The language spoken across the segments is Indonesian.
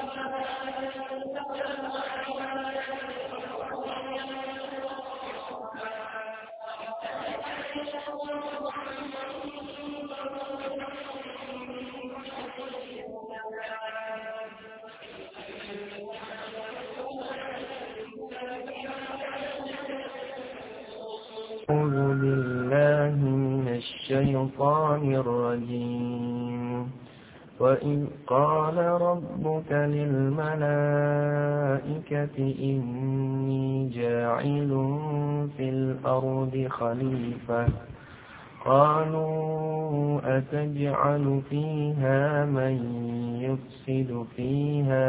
أعوذ بالله من الشيطان الرجيم. وإذ قال ربك للملائكة إني جاعل في الأرض خليفة قالوا أتجعل فيها من يفسد فيها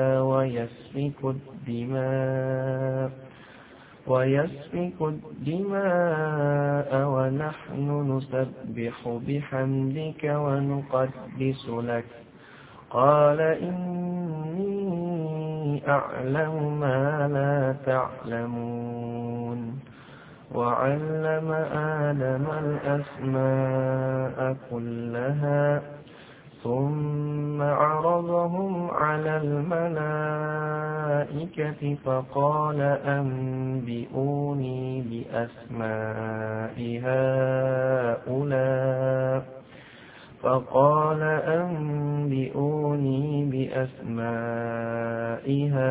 ويسفك الدماء ونحن نسبح بحمدك ونقدس لك قال إني أعلم ما لا تعلمون وعلم آدم الأسماء كلها ثم عرضهم على الملائكة فقال أنبئوني بأسماء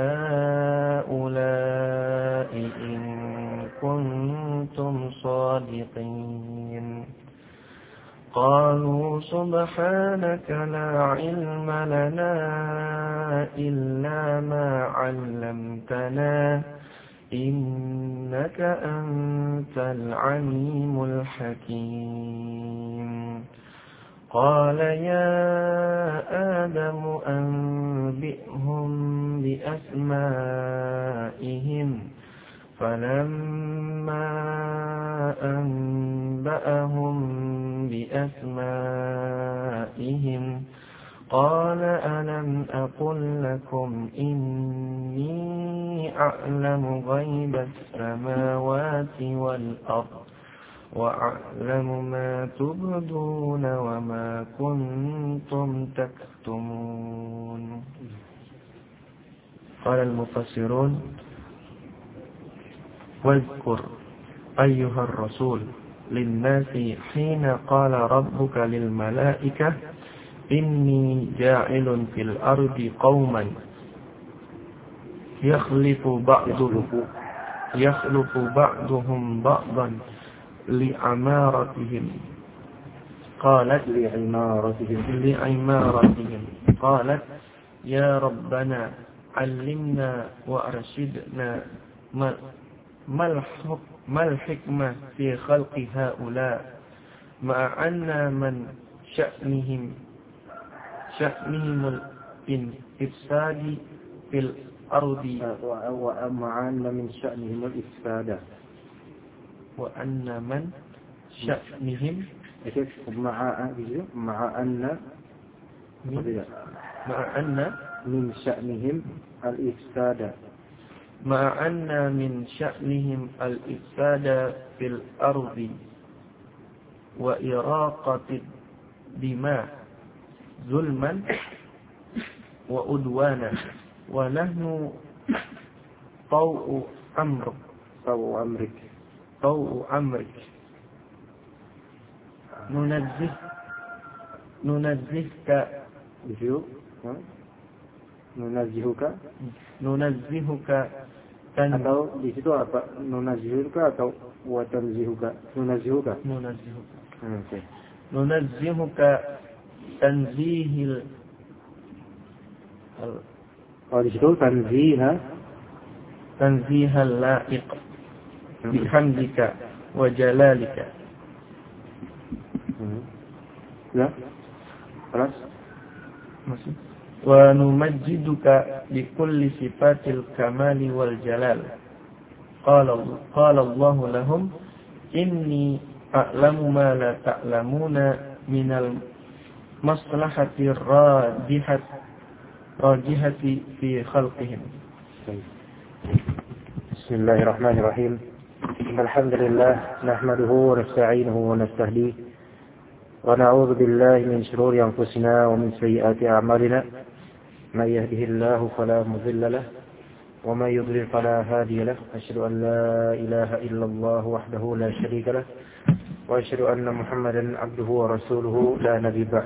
هؤلاء إن كنتم صادقين قالوا سبحانك لا علم لنا إلا ما علمتنا إنك أنت العليم الحكيم قال يا آدم أنبئهم بأسمائهم فلما أنبأهم بأسمائهم قال ألم أقل لكم إني أعلم غيب السماوات والأرض وأعلم ما تبدون وما كنتم تكتمون. قال المفسرون واذكر أيها الرسول للناس حين قال ربك للملائكة إني جاعل في الأرض قوما يخلف بعضهم بعضا لعمارتهم قالت يا ربنا علمنا وأرشدنا ما الحكمة في خلق هؤلاء مع أن من شأنهم الإفساد في الأرض ومع أن من شأنهم الإفساد وأن من شأنهم مع أن من شأنهم الإفساد مع أن من شأنهم الإفساد في الأرض وإراقة الدماء ظلما وعدوانا ونحن طوع أمرك ننزهك atau di situ apa? Nunazzihuka atau wa tanzihuka? Nunazzihuka. Okay. Nunazzihuka tanzihil. Di situ tanzihal laiq bihamdika wa jalalika. Ya. Terus masih wa numajjiduka bi kulli sifatil kamali wal jalal. Qala Allah lahum inni a'lamu ma la ta'lamuna minal maslahati rajihati fi khalqihim. Bismillahirrahmanirrahim. Alhamdulillah nahmaduhu wa nasta'inuhu wa nastahdiih wa na'udzu billahi min shururi anfusina wa min sayyiati a'malina. من يهده الله فلا مضل له ومن يضلل فلا هادي له أشهد أن لا إله إلا الله وحده لا شريك له وأشهد أن محمدا عبده ورسوله لا نبي بعد.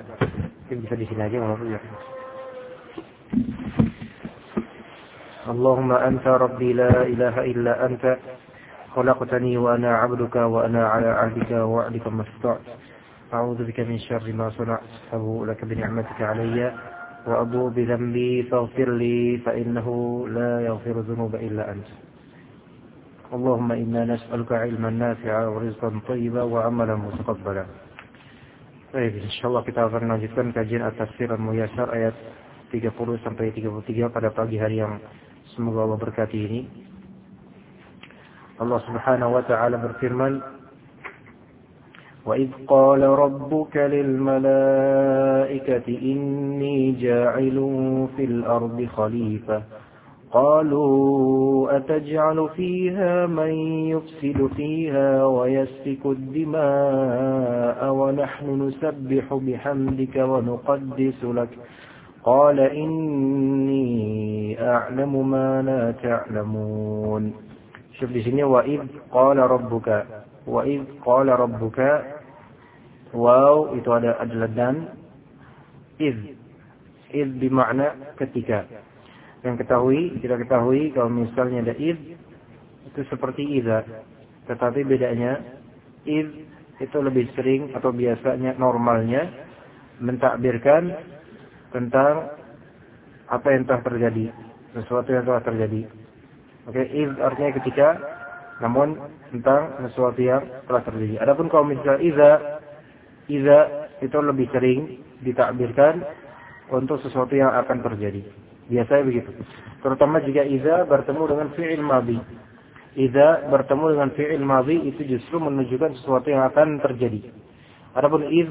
اللهم أنت ربي لا إله إلا أنت خلقتني وأنا عبدك وأنا على عهدك ووعدك ما استطعت أعوذ بك من شر ما صنعت أبوء لك بنعمتك علي وأبوء بذنبي فاغفر لي فإنه لا يغفر الذنوب إلا أنت. اللهم إنا نسألك علما نافعا ورزقا طيبا وعملا متقبلا. Baik, insyaallah kita akan melanjutkan kajian At-Tafsir Al-Muyassar ayat 30 sampai 33 pada pagi hari yang semoga Allah berkati ini. Allah Subhanahu wa taala berfirman, وَإِذْ قَالَ رَبُّكَ لِلْمَلَائِكَةِ إِنِّي جَاعِلٌ فِي الْأَرْضِ خَلِيفَةً قَالُوا أَتَجْعَلُ فِيهَا مَن يُفْسِدُ فِيهَا وَيَسْفِكُ الدِّمَاءَ وَنَحْنُ نُسَبِّحُ بِحَمْدِكَ وَنُقَدِّسُ لَكَ قَالَ إِنِّي أَعْلَمُ مَا لَا تَعْلَمُونَ. Syuf di sini وَإِذْ قَالَ رَبُّكَ وَإِذْ قَالَ رَبُّكَ, waw itu adalah dan, iz bermakna ketika. Kita ketahui kalau misalnya ada iz itu seperti iza, tetapi bedanya iz itu lebih sering atau biasanya normalnya mentakbirkan tentang apa yang telah terjadi, sesuatu yang telah terjadi. Oke, iz artinya ketika, namun tentang sesuatu yang telah terjadi. Adapun kalau misalnya iza itu lebih sering ditakbirkan untuk sesuatu yang akan terjadi. Biasanya begitu. Terutama jika iza bertemu dengan fi'il madhi. Iza bertemu dengan fi'il madhi itu justru menunjukkan sesuatu yang akan terjadi. Adapun iz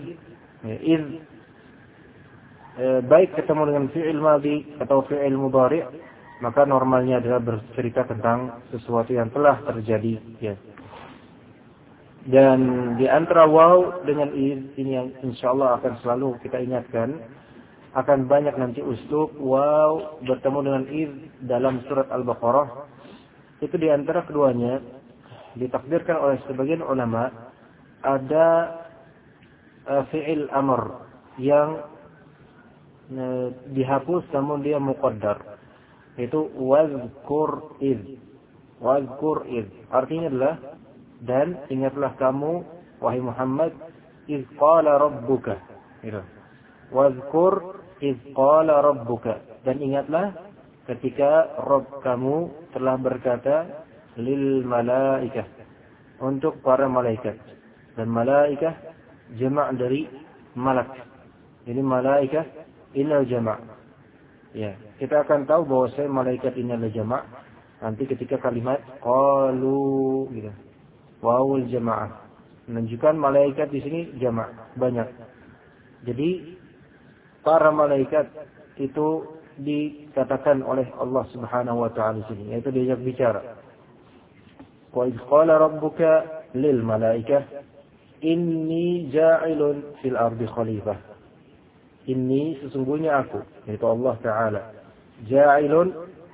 baik ketemu dengan fi'il madhi atau fi'il mudhari', maka normalnya adalah bercerita tentang sesuatu yang telah terjadi, ya. Dan di antara waw dengan iz ini yang insyaallah akan selalu kita ingatkan, akan banyak nanti uslub waw bertemu dengan iz dalam surat Al-Baqarah. Itu di antara keduanya ditakdirkan oleh sebagian ulama ada fi'il amr yang dihapus namun dia muqaddar. Itu wazkur iz. Artinya adalah, dan ingatlah kamu wahai Muhammad, iz qala rabbuka. Gitu. Wazkur iz qala rabbuka, dan ingatlah ketika Rabb kamu telah berkata lil malaikah, untuk para malaikat. Dan malaikah jama' dari malak. Ini malaikah innal jama'. Ya, kita akan tahu bahwa malaikat ini adalah jama' nanti ketika kalimat qalu, gitu. Wawul jamaah menunjukkan malaikat di sini jama' banyak. Jadi para malaikat itu dikatakan oleh Allah Subhanahu wa taala di sini, yaitu diajak bicara. Wa idz qala rabbuka lil malaikah inni ja'ilun fil ardi khalifah. Ini sesungguhnya aku, yaitu Allah Ta'ala. Ja'ilun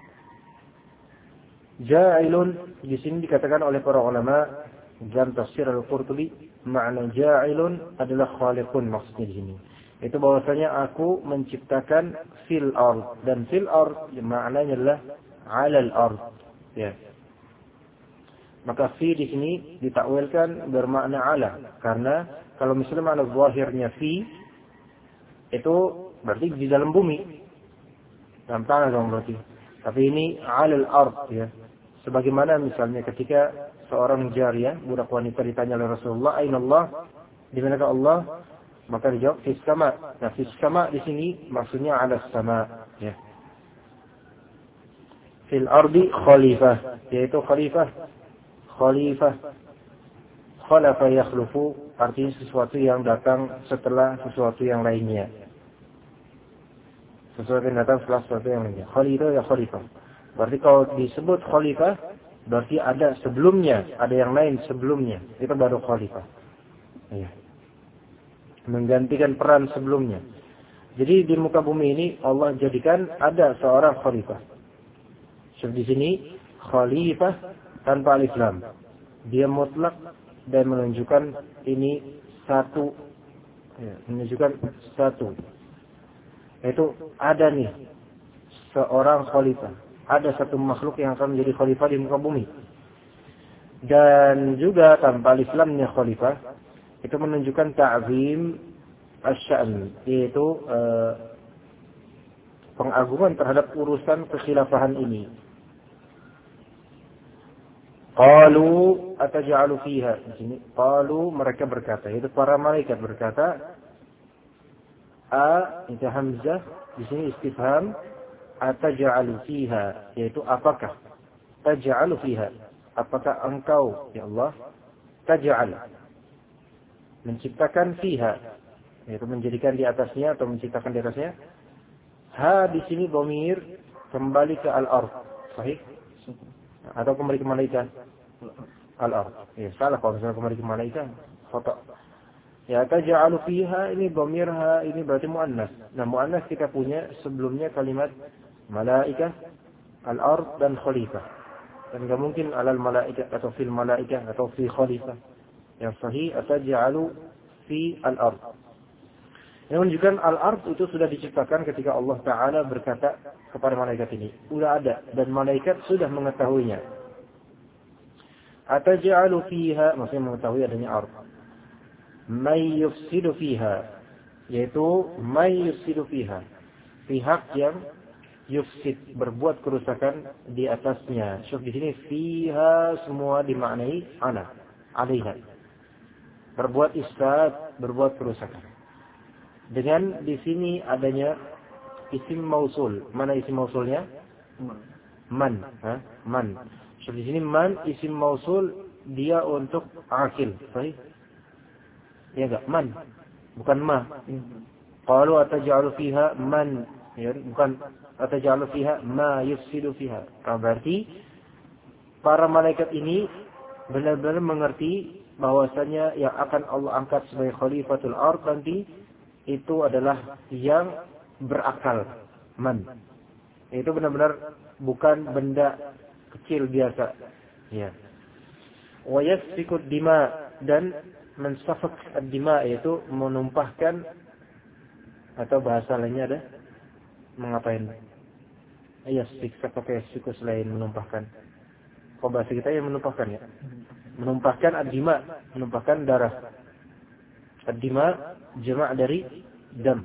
di sini dikatakan oleh para ulama dalam tafsir Al-Qurtubi, makna ja'ilun adalah khaliqun maksudnya di sini. Itu bahwasanya aku menciptakan fil ard, dan fil ard maknanya adalah 'alal ard. Ya. Maka fi di sini ditakwilkan bermakna 'ala, karena kalau misalnya makna zahirnya fi itu berarti di dalam bumi, dalam tanah dong berarti. Tapi ini 'alal ard, ya. Sebagaimana misalnya ketika seorang jariyah, budak wanita ditanya oleh Rasulullah, "Aina Allah?" Di manakah Allah? Maka dijawab fis sama. Nah, fis sama di sini maksudnya 'alas sama, ya. Fil ardi khalifah, yaitu khalifah. Khalafa yakhlufu, artinya sesuatu yang datang setelah sesuatu yang lainnya. Sesuatu yang datang setelah sesuatu yang lainnya. Khalifah ya khalifah. Berarti kalau disebut khalifah, berarti ada sebelumnya, ada yang lain sebelumnya. Itu baru khalifah. Ya. Menggantikan peran sebelumnya. Jadi di muka bumi ini Allah jadikan ada seorang khalifah. Seperti di sini khalifah tanpa alif lam. Dia mutlak dan menunjukkan ini satu, menunjukkan satu. Itu ada nih seorang khalifah. Ada satu makhluk yang akan menjadi khalifah di muka bumi. Dan juga tanpa alif lamnya khalifah itu menunjukkan ta'zim asy-sya'n, yaitu pengagungan terhadap urusan kekhilafahan ini. Qalu ataj'alu fiha. Di sini qalu, mereka berkata, yaitu para malaikat berkata. A itu hamzah, di sini istifham. Ataj'alu fiha, yaitu apakah? Taj'alu fiha, apakah engkau ya Allah taj'al menciptakan fiha, yaitu menjadikan di atasnya atau menciptakan di atasnya. Ha di sini dhamir kembali ke al-ard, sahih? Atau kembali ke malaikat? Al-ard. Ya, salah kalau misalnya kembali ke malaikat. Khata. Ya, taj'alu fiha ini dhamir ha ini berarti muannas. Nah, muannas kita punya sebelumnya kalimat malaikah, al-ard dan khalifah. Dan enggak mungkin alal malaikah atau fil malaikah atau fi khalifah. Yang sahih ataj'alu fi al-ard. Yang menunjukkan al-ard itu sudah diciptakan ketika Allah Ta'ala berkata kepada malaikat ini. Sudah ada. Dan malaikat sudah mengetahuinya. Ataj'alu fiha, maksudnya mengetahui adanya ard. May yufsidu fiha. Yaitu may yufsidu fiha. Pihak yang yufsid, berbuat kerusakan di atasnya. Syuf di sini fiha semua dimaknai ana, alaiha. Berbuat ifsad, berbuat kerusakan. Dengan di sini adanya isim mausul. Mana isim mausulnya? Man. Man. So, di sini man isim mausul dia untuk akil. Baik. Ya enggak? Man. Bukan ma. Qalu ataj'alu fiha man. Ya, bukan ataj'alu fiha ma yufsidu fiha. Berarti para malaikat ini benar-benar mengerti bahwasanya yang akan Allah angkat sebagai khalifatul ard nanti itu adalah yang berakal, man. Itu benar-benar bukan benda kecil biasa. Ya. Wa yasfiku dima, dan mensafak ad-dima, yaitu menumpahkan, atau bahasa lainnya ada mengapain? Yasfik, pakai yasfiku selain menumpahkan. Kok bahasa kita yang menumpahkan ya? Menumpahkan ad-dima, menumpahkan darah. Ad-dima jama' dari dam.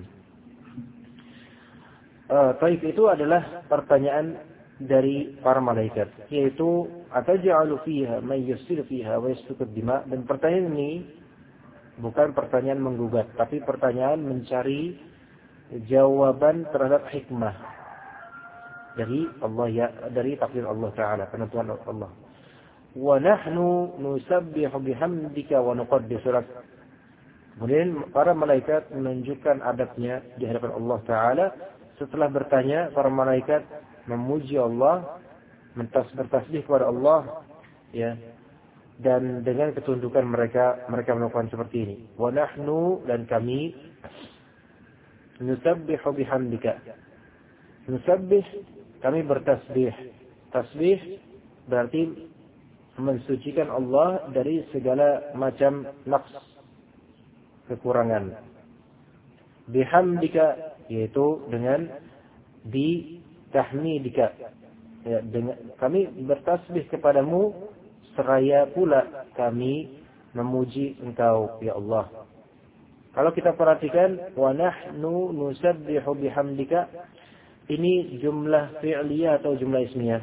Taib itu adalah pertanyaan dari para malaikat, yaitu ataj'alu fiha may yufsidu fiha wa yasfiku ad-dima. Dan pertanyaan ini bukan pertanyaan menggugat, tapi pertanyaan mencari jawaban terhadap hikmah dari Allah, ya, dari takdir Allah Ta'ala, penentuan Allah. Wa nahnu nusabbihu bihamdika wa nuqaddisu lak. Kemudian para malaikat menunjukkan adabnya di hadapan Allah Ta'ala. Setelah bertanya, para malaikat memuji Allah, bertasbih kepada Allah, ya, dan dengan ketundukan mereka melakukan seperti ini. Wa nahnu, dan kami, nusabbihu bihamdika. Nusabbih, kami bertasbih. Tasbih berarti mensucikan Allah dari segala macam naqs, kekurangan. Bihamdika, yaitu dengan bitahmidika, ya, dengan kami bertasbih kepadamu seraya pula kami memuji engkau ya Allah. Kalau kita perhatikan wa nahnu nusabbihu bihamdika, ini jumlah fi'liyah atau jumlah ismiyah?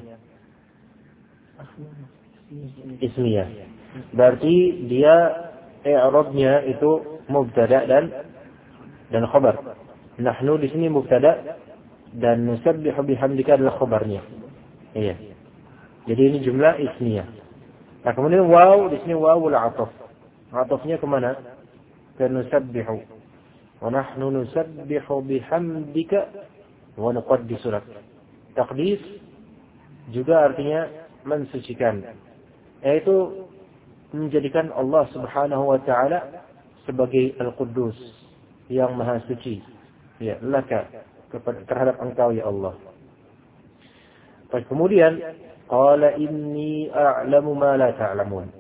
Ismiyah. Berarti dia i'rabnya itu mubtada dan khabar. Nahnu di sini mubtada dan nusabbihu bihamdika adalah khabarnya. Iya. Jadi ini jumlah ismiyah. Nah, kemudian waw di sini wawul 'athaf. 'athafnya ke mana? Ke nusabbihu. Wa nahnu nusabbihu bihamdika wa nuqaddisu lak. Taqdis juga artinya mensucikan. Yaitu menjadikan Allah Subhanahu wa Ta'ala sebagai Al-Quddus, yang maha suci. Ya, laka terhadap engkau ya Allah. Baik, kemudian qala inni a'lamu ma la ta'lamun.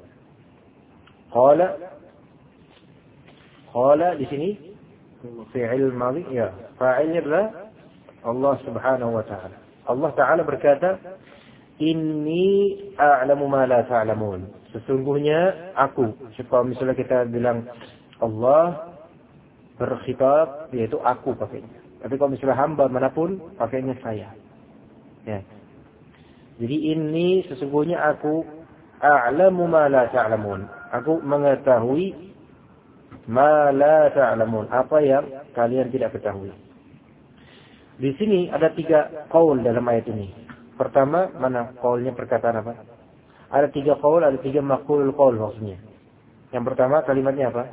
Qala di sini fi'il madhi ya. Fa'ilnya adalah Allah Subhanahu wa taala. Allah taala berkata, inni a'lamu ma la ta'lamun. Sesungguhnya aku. Kalau misalnya kita bilang Allah berkhitab, yaitu aku pakainya. Tapi kalau misalnya hamba manapun, pakainya saya. Ya. Jadi ini sesungguhnya aku a'lamu ma la ta'lamun. Aku mengetahui ma la ta'lamun, apa yang kalian tidak ketahui. Di sini ada 3 qaul dalam ayat ini. Pertama, mana qaulnya perkataan apa? Ada 3 qaul, ada 3 maqulul qaul maksudnya. Yang pertama kalimatnya apa?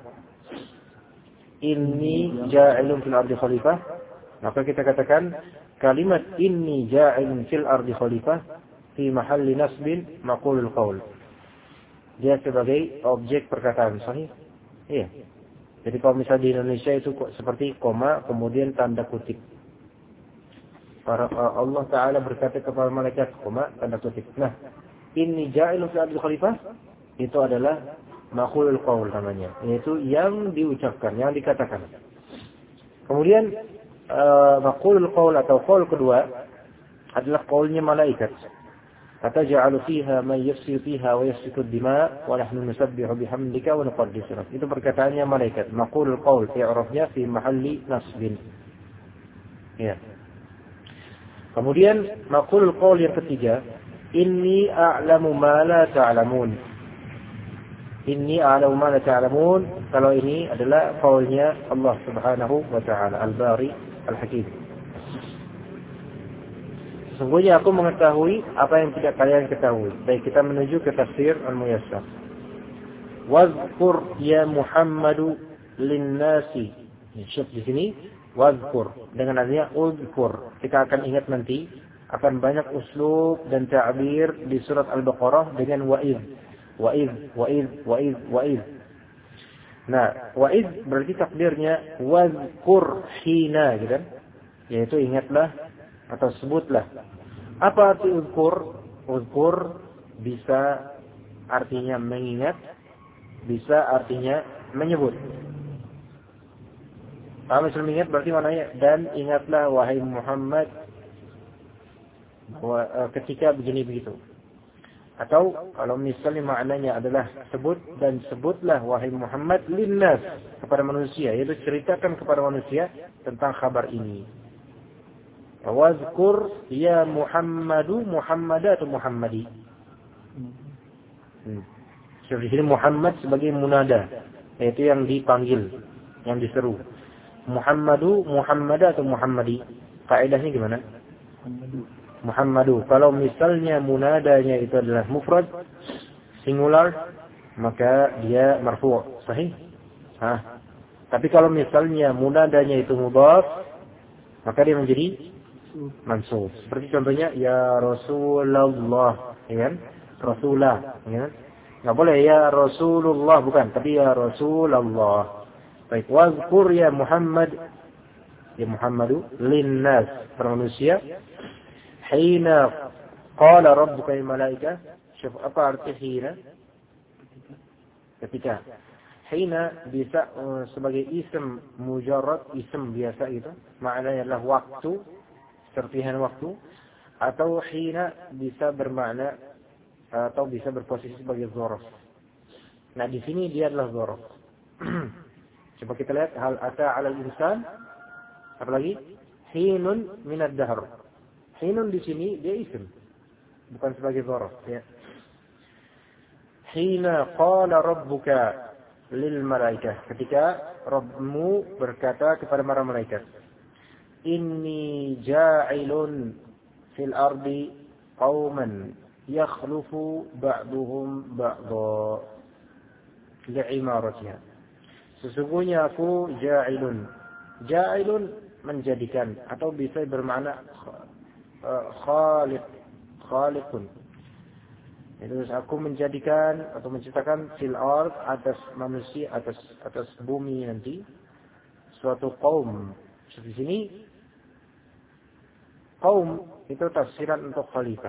Inni ja'ilun fil ardi khalifah. Maka kita katakan kalimat inni ja'ilun fil ardi khalifah fi mahalli nasbin maqulul qaul. Dia sebagai objek perkataan, sahih? Iya. Jadi kalau misalnya di Indonesia itu seperti koma kemudian tanda kutip. Allah Ta'ala berkata kepada malaikat koma tanda kutip. Nah, inni ja'ilun fil ardi khalifah itu adalah maqulul qaul namanya, yaitu yang diucapkan, yang dikatakan. Kemudian maqulul qaul atau qaul kedua adalah qaulnya malaikat. Ataj'alu fiha man yufsidu fiha wa yasfiku ad-dima' wa nahnu nusabbihu bihamdika wa nuqaddisu lak. Itu perkataannya malaikat. Maqulul qaul i'rafnya fi mahalli nasbin. Ya. Kemudian maqulul qaul yang ketiga, inni a'lamu ma la ta'lamun. Inni a'lamu ma la ta'lamun. Kalau ini adalah qaulnya Allah Subhanahu wa ta'ala, Al-Bari Al-Hakim. Sesungguhnya aku mengetahui apa yang tidak kalian ketahui. Baik, kita menuju ke tafsir Al-Muyassar. Wazkur ya Muhammadu lin-nasi. Syuf di sini wazkur dengan adanya uzkur. Kita akan ingat nanti akan banyak uslub dan ta'bir di surat Al-Baqarah dengan wa'id. Wa'id. Nah, wa'id berarti takdirnya wazkur hina gitu kan? Yaitu ingatlah atau sebutlah. Apa arti uzkur? Uzkur bisa artinya mengingat, bisa artinya menyebut. Kalau misalnya mengingat berarti maknanya dan ingatlah wahai Muhammad ketika begini begitu. Atau kalau misalnya maknanya adalah sebut dan sebutlah wahai Muhammad linnas kepada manusia, yaitu ceritakan kepada manusia tentang kabar ini. Wazkur ya Muhammadu, Muhammada atau Muhammadi. So, di sini Muhammad sebagai munada, yaitu yang dipanggil, yang diseru. Muhammadu, Muhammada atau Muhammadi. Kaidahnya gimana? Muhammadu. Kalau misalnya munadanya itu adalah mufrad, singular, maka dia marfu', sahih? Tapi kalau misalnya munadanya itu mudhaf, maka dia menjadi mansub. Seperti contohnya ya Rasulullah, ya kan? Rasulah, ya kan? Enggak boleh ya Rasulullah, bukan, tapi ya Rasulullah. Baik, wazkur ya Muhammad, ya Muhammadu linnas, para manusia. Hina qala rabbuka lil malaikah. Syuf apa arti hina? Ketika. Hina bisa sebagai isim mujarrad, isim biasa itu. Maknanya adalah waktu, serpihan waktu, atau hina bisa bermakna atau bisa berposisi sebagai dzaraf. Nah, di sini dia adalah dzaraf. Coba kita lihat hal ata 'alal insan, apalagi hinun minad dahr. Hinun di sini dia isim, bukan sebagai dzaraf, ya. Hina qala rabbuka lil malaikah, ketika Rabbmu berkata kepada para malaikat, inni ja'ilun fil ardi qauman yakhlufu ba'duhum ba'dha li'imaratiha. Sesungguhnya aku ja'ilun. Ja'ilun menjadikan atau bisa bermakna khaliqun. Itu aku menjadikan atau menciptakan fil ard atas manusia, atas bumi nanti suatu kaum Di sini qaum itu tafsiran untuk khalifah.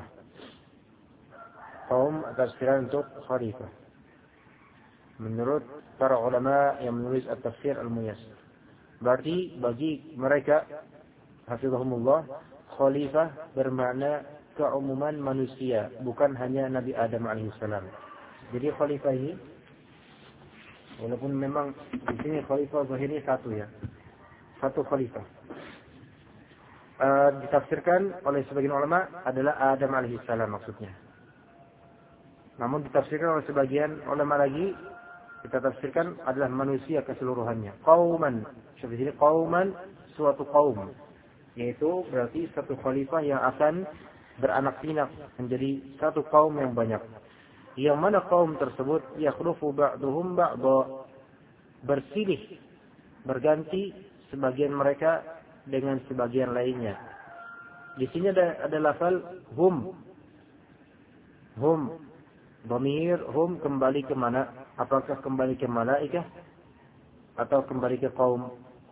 Qaum tafsiran untuk khalifah. Menurut para ulama yang menulis at-tafsir al-muyassar. Berarti bagi mereka hafizahumullah, khalifah bermakna keumuman manusia, bukan hanya Nabi Adam alaihissalam. Jadi khalifah ini, walaupun memang di sini khalifah zahirnya satu ya, satu khalifah. Ditafsirkan oleh sebagian ulama adalah Adam alaihissalam maksudnya. Namun ditafsirkan oleh sebagian ulama lagi, kita tafsirkan adalah manusia keseluruhannya. Qauman, seperti ini qauman, suatu kaum, yaitu berarti satu khalifah yang akan beranak pinak menjadi satu kaum yang banyak. Yang mana kaum tersebut yakhlufu ba'duhum ba'dha, bersilih, berganti sebagian mereka dengan sebagian lainnya. Di sini ada lafal hum. Hum. Dhamir hum kembali ke mana? Apakah kembali ke malaikah atau kembali ke kaum?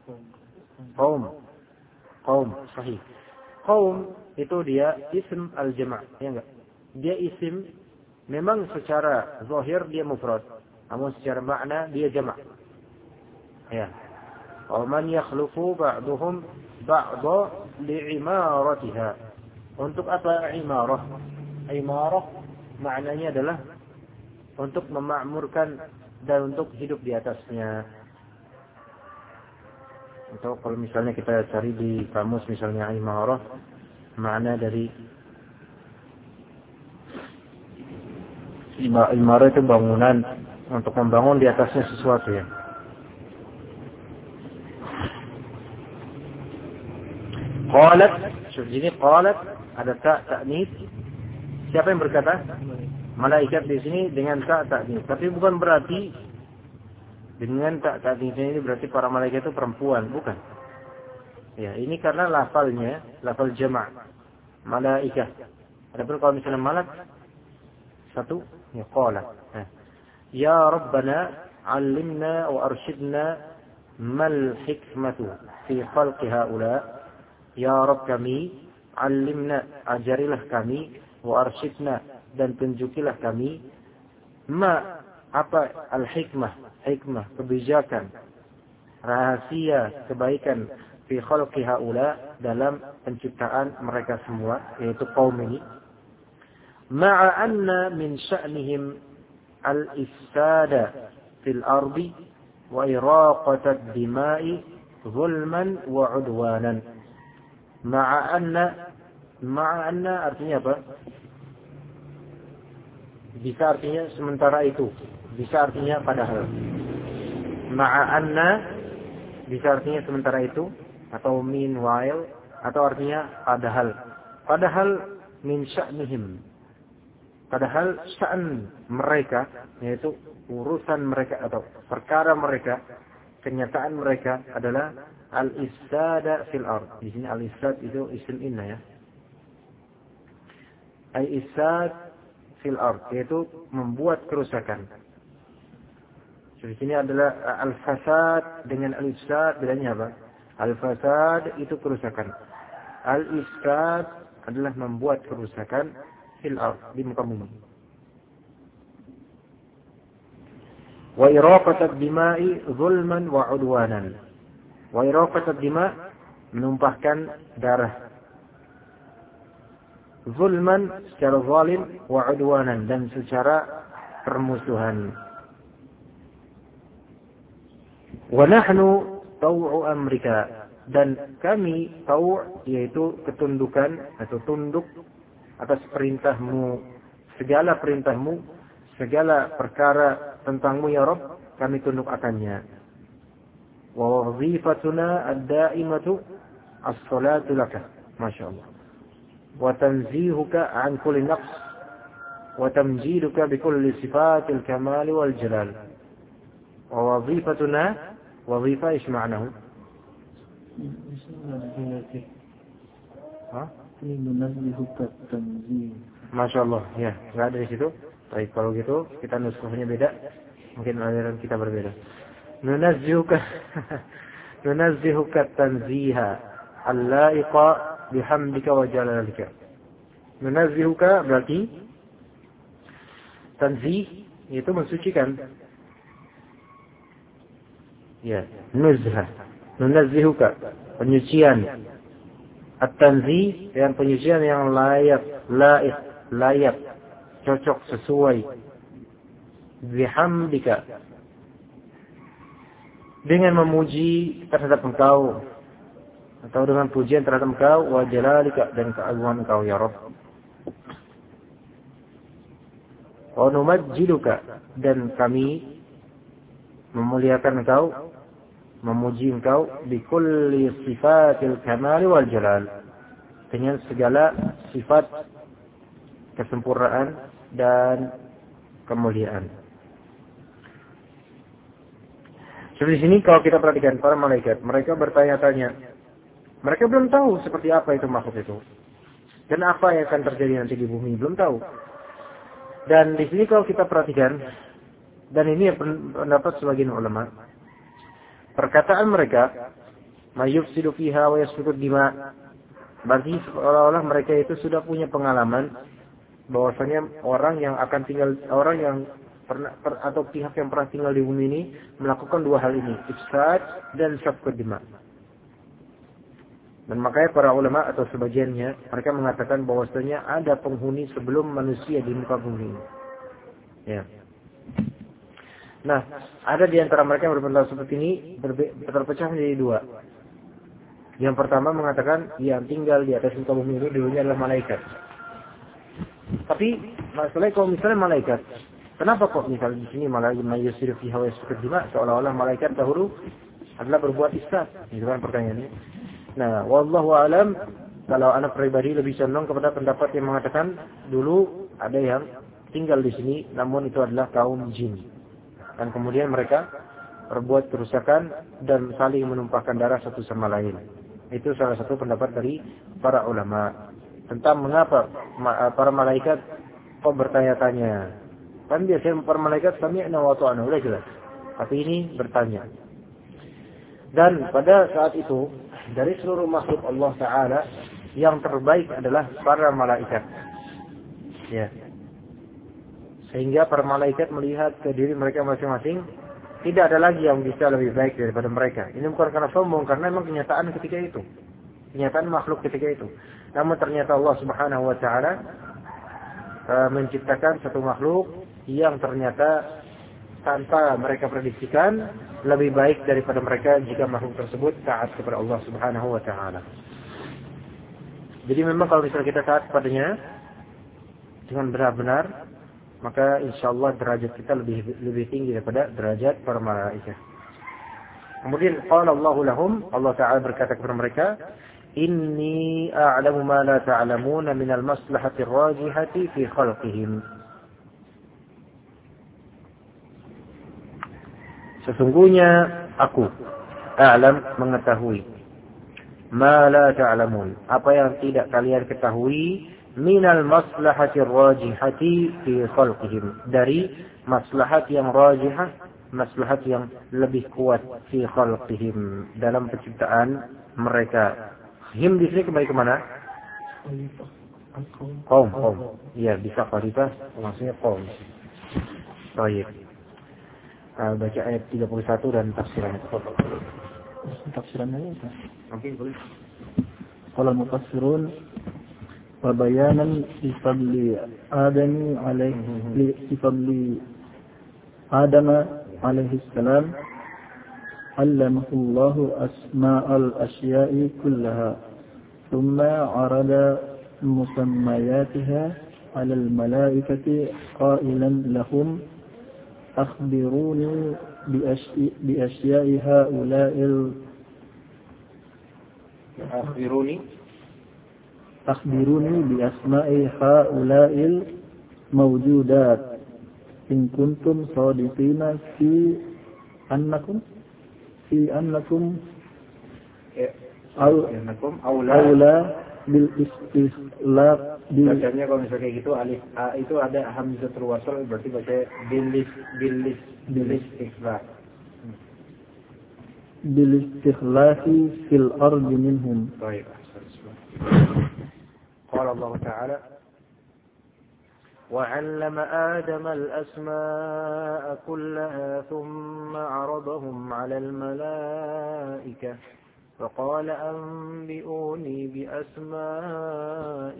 Kaum, sahih. Kaum itu dia isim al-jama', ya enggak? Dia isim, memang secara zahir dia mufrad, namun secara makna dia jama'. Ya. Wa man yakhlufu ba'duhum ba'dha li'imaratiha. Untuk apa imarah? Imarah maknanya adalah untuk memakmurkan dan untuk hidup di atasnya. Atau kalau misalnya kita cari di kamus misalnya imarah, makna dari imarah itu bangunan, untuk membangun di atasnya sesuatu ya. Qalat, jadi qalat ada ta'nis. Siapa yang berkata? Malaikat di sini dengan ta'nis. Tapi bukan berarti dengan ta'nis ini berarti para malaikat itu perempuan, bukan. Ya, ini karena lafalnya, lafal jama', malaikat. Adapun kalau misalnya malak satu, ya qala. Ya Rabbana 'allimna wa arshidna mal hikmatu fi khalqi haula. Ya Rabb kami, 'allimna, ajarilah kami, wa arshidna, dan tunjukilah kami, ma, apa al-hikmah, hikmah, kebijakan, rahasia, kebaikan, fi khalqi haula, dalam penciptaan mereka semua, yaitu kaum ini. Ma'a anna min sya'nihim al-ifsada fil ardi wa iraqata ad-dima'i zulman wa 'udwanan. Ma'a anna artinya apa? Bisa artinya sementara itu, bisa artinya padahal. Ma'a anna bisa artinya sementara itu, atau meanwhile, atau artinya padahal. Padahal min sya'nihim, padahal sya'an mereka, yaitu urusan mereka atau perkara mereka, kenyataan mereka adalah al-ifsada fil ard. Di sini al-ifsad itu isim inna ya. Al-ifsad fil ard, yaitu membuat kerusakan. Di sini adalah al-fasad dengan al-ifsad, bedanya apa? Al-fasad itu kerusakan. Al-ifsad adalah membuat kerusakan fil ard, di muka bumi. Wa iraqat ad-dima'i zulman wa 'udwanan. Wa iraqat ad-dima', menumpahkan darah. Zulman, secara zalim, wa 'udwanan, dan secara permusuhan. Wa nahnu taw'u amrika, dan kami taw', yaitu ketundukan atau tunduk atas perintahmu, segala perintahmu, segala perkara tentangmu ya Rabb, kami tunduk akannya. Wa wazifatuna ad-da'imatu as-salatu laka, masyaallah. Wa tanzihuka an kulli naqs wa tamjiduka bi kulli sifatil kamal wal jalal. Wa wazifatuna, wazifa ايش معناه؟ Masya Allah, ya, nggak ada di situ. Baik, kalau gitu kita nuskahnya beda, mungkin aliran kita berbeda. Nunazzihuka, nunazzihuka tanziha al-la'iqa bihamdika wa jalalika. Nunazzihuka berarti tanzih itu mensucikan. Ya, nuzha. Nunazzihuka penyucian. At-tanzih yang penyucian yang layak, cocok, sesuai. Bihamdika dengan memuji terhadap engkau atau dengan pujian terhadap engkau, wa jalalika dan keagungan engkau ya Rabb. Wa numajjiduka dan kami memuliakan engkau, memuji engkau bi kulli sifatil kamal wal jalal, dengan segala sifat kesempurnaan dan kemuliaan. Seperti sini kalau kita perhatikan para malaikat, mereka bertanya-tanya. Mereka belum tahu seperti apa itu makhluk itu. Dan apa yang akan terjadi nanti di bumi, belum tahu. Dan di sini kalau kita perhatikan, dan ini pendapat sebagian ulama, perkataan mereka, mayufsidu fiha wa yasfiku dima, berarti seolah-olah mereka itu sudah punya pengalaman bahwasanya orang yang akan tinggal, orang yang atau pihak yang pernah tinggal di bumi ini melakukan dua hal ini, ifsad dan syafqud dima. Dan makanya para ulama atau sebagiannya mereka mengatakan bahwasanya ada penghuni sebelum manusia di muka bumi ini. Ya. Nah, ada di antara mereka yang berpendapat seperti ini terpecah menjadi dua. Yang pertama mengatakan yang tinggal di atas muka bumi ini dulunya adalah malaikat. Tapi masalahnya kalau misalnya malaikat, kenapa kok misalnya di sini malah mayusir fi hawa yasfiku, seolah-olah malaikat dahulu adalah berbuat ifsad? Itu kan pertanyaannya. Nah, wallahu alam, kalau anak pribadi lebih condong kepada pendapat yang mengatakan dulu ada yang tinggal di sini, namun itu adalah kaum jin. Dan kemudian mereka berbuat kerusakan dan saling menumpahkan darah satu sama lain. Itu salah satu pendapat dari para ulama tentang mengapa para malaikat kok bertanya-tanya. Kan biasanya para malaikat sami'na wa ata'na, udah jelas. Tapi ini bertanya. Dan pada saat itu dari seluruh makhluk Allah Ta'ala yang terbaik adalah para malaikat. Ya. Sehingga para malaikat melihat ke diri mereka masing-masing, tidak ada lagi yang bisa lebih baik daripada mereka. Ini bukan karena sombong, karena memang kenyataan ketika itu. Kenyataan makhluk ketika itu. Namun ternyata Allah Subhanahu wa Ta'ala menciptakan satu makhluk yang ternyata tanpa mereka prediksikan lebih baik daripada mereka jika makhluk tersebut taat kepada Allah Subhanahu wa Ta'ala. Jadi memang kalau misalnya kita taat kepadanya dengan benar-benar, maka insyaallah derajat kita lebih tinggi daripada derajat para malaikat. Kemudian qala Allahu lahum, Allah Ta'ala berkata kepada mereka, inni a'lamu ma la ta'lamuna minal maslahati rajihati fi khalqihim. Sesungguhnya aku a'lam, mengetahui, ma la ta'lamun, apa yang tidak kalian ketahui, minal maslahati rajihati fi khalqihim, dari maslahat yang rajihah, maslahat yang lebih kuat fi khalqihim, dalam penciptaan mereka. Him di sini kembali kemana? Kaum. Iya, bisa khalifah, maksudnya kaum. Baik. Baca ayat 31 dan tafsirannya. Tafsirannya apa? Oke, boleh. Qala al-mufassirun wa bayanan fi fadli Adam alaihi salam علمه الله أسماء الأشياء كلها ثم عرض مسمياتها على الملائكة قائلا لهم أخبروني بأشياء هؤلاء أخبروني بأسماء هؤلاء الموجودات إن كنتم صادقين في أنكم أولى بالاستخلاف. Bacanya kalau misalnya kayak gitu, alif a itu ada hamzatul wasl, berarti baca bilis ikhlas. بالاستخلاف في الأرض منهم. طيب قال الله تعالى وعلم آدم الأسماء كلها ثم عرضهم على الملائكة فقال أنبئوني بأسماء